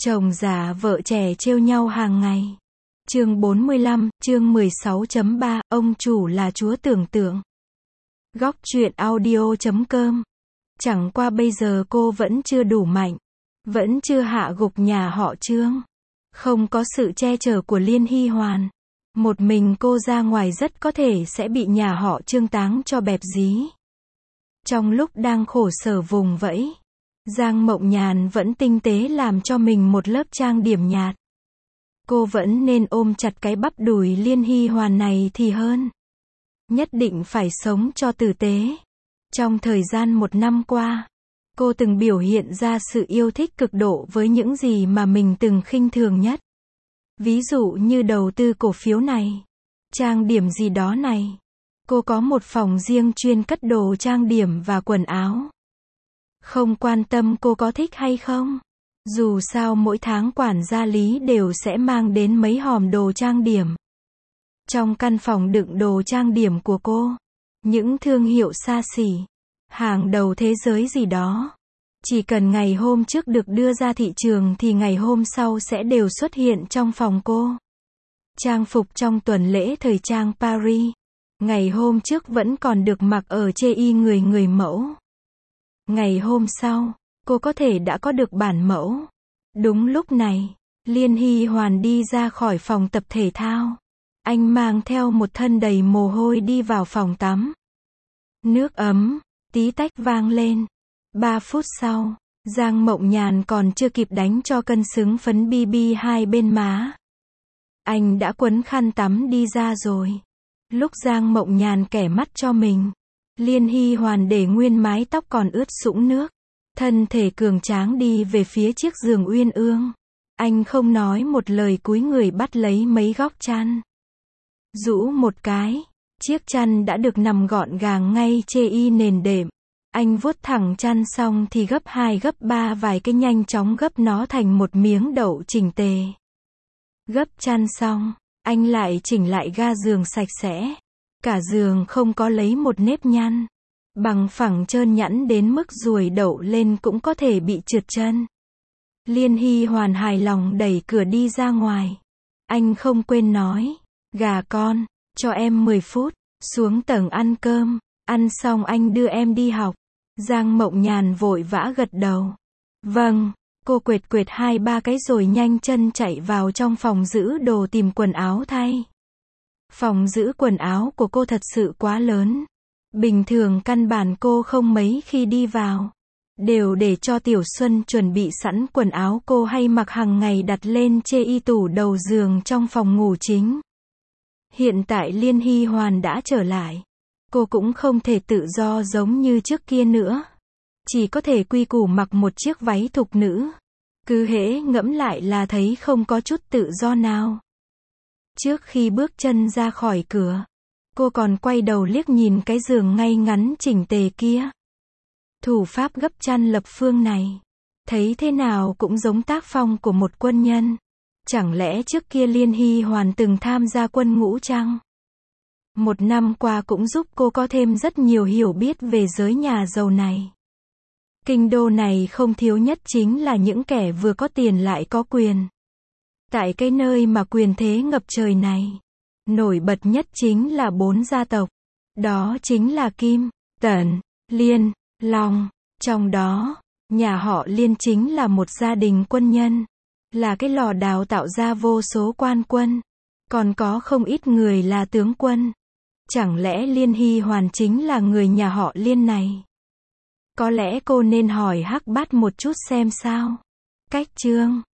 Chồng già vợ trẻ trêu nhau hàng ngày. Chương 45, chương 16.3, ông chủ là chúa tưởng tượng. Góc truyện audio.com. Chẳng qua bây giờ cô vẫn chưa đủ mạnh. Vẫn chưa hạ gục nhà họ Trương. Không có sự che chở của Liên Hy Hoàn. Một mình cô ra ngoài rất có thể sẽ bị nhà họ Trương táng cho bẹp dí. Trong lúc đang khổ sở vùng vẫy, Giang Mộng Nhàn vẫn tinh tế làm cho mình một lớp trang điểm nhạt. Cô vẫn nên ôm chặt cái bắp đùi Liên Hy Hoàn này thì hơn. Nhất định phải sống cho tử tế. Trong thời gian 1 năm qua, cô từng biểu hiện ra sự yêu thích cực độ với những gì mà mình từng khinh thường nhất. Ví dụ như đầu tư cổ phiếu này, trang điểm gì đó này. Cô có một phòng riêng chuyên cất đồ trang điểm và quần áo. Không quan tâm cô có thích hay không. Dù sao mỗi tháng quản gia Lý đều sẽ mang đến mấy hòm đồ trang điểm. Trong căn phòng đựng đồ trang điểm của cô, những thương hiệu xa xỉ, hàng đầu thế giới gì đó, chỉ cần ngày hôm trước được đưa ra thị trường thì ngày hôm sau sẽ đều xuất hiện trong phòng cô. Trang phục trong tuần lễ thời trang Paris, ngày hôm trước vẫn còn được mặc ở chê y người mẫu. Ngày hôm sau, cô có thể đã có được bản mẫu. Đúng lúc này, Liên Hy Hoàn đi ra khỏi phòng tập thể thao. Anh mang theo một thân đầy mồ hôi đi vào phòng tắm. Nước ấm, tí tách vang lên. 3 phút sau, Giang Mộng Nhàn còn chưa kịp đánh cho cân xứng phấn BB hai bên má. Anh đã quấn khăn tắm đi ra rồi. Lúc Giang Mộng Nhàn kẻ mắt cho mình, Liên Hy Hoàn để nguyên mái tóc còn ướt sũng nước. Thân thể cường tráng đi về phía chiếc giường uyên ương. Anh không nói một lời cúi người bắt lấy mấy góc chăn. Rũ một cái, chiếc chăn đã được nằm gọn gàng ngay chê y nền đệm. Anh vuốt thẳng chăn xong thì gấp 2 gấp 3 vài cái nhanh chóng gấp nó thành một miếng đậu chỉnh tề. Gấp chăn xong, anh lại chỉnh lại ga giường sạch sẽ. Cả giường không có lấy một nếp nhăn. Bằng phẳng trơn nhẵn đến mức ruồi đậu lên cũng có thể bị trượt chân. Liên Hy Hoàn hài lòng đẩy cửa đi ra ngoài. Anh không quên nói, gà con, cho em 10 phút, xuống tầng ăn cơm, ăn xong anh đưa em đi học. Giang Mộng Nhàn vội vã gật đầu. Vâng, cô quệt 2-3 cái rồi nhanh chân chạy vào trong phòng giữ đồ tìm quần áo thay. Phòng giữ quần áo của cô thật sự quá lớn. Bình thường căn bản cô không mấy khi đi vào. Đều để cho Tiểu Xuân chuẩn bị sẵn quần áo cô hay mặc hàng ngày đặt lên chê y tủ đầu giường trong phòng ngủ chính. Hiện tại Liên Hy Hoàn đã trở lại. Cô cũng không thể tự do giống như trước kia nữa. Chỉ có thể quy củ mặc một chiếc váy thục nữ. Cứ hễ ngẫm lại là thấy không có chút tự do nào. Trước khi bước chân ra khỏi cửa, cô còn quay đầu liếc nhìn cái giường ngay ngắn chỉnh tề kia. Thủ pháp gấp chăn lập phương này, thấy thế nào cũng giống tác phong của một quân nhân. Chẳng lẽ trước kia Liên Hy Hoàn từng tham gia quân ngũ chăng? 1 năm qua cũng giúp cô có thêm rất nhiều hiểu biết về giới nhà giàu này. Kinh đô này không thiếu nhất chính là những kẻ vừa có tiền lại có quyền. Tại cái nơi mà quyền thế ngập trời này, nổi bật nhất chính là 4 gia tộc. Đó chính là Kim, Tần, Liên, Long. Trong đó, nhà họ Liên chính là một gia đình quân nhân. Là cái lò đào tạo ra vô số quan quân. Còn có không ít người là tướng quân. Chẳng lẽ Liên Hy Hoàn chính là người nhà họ Liên này? Có lẽ cô nên hỏi Hắc Bát một chút xem sao. Cách chương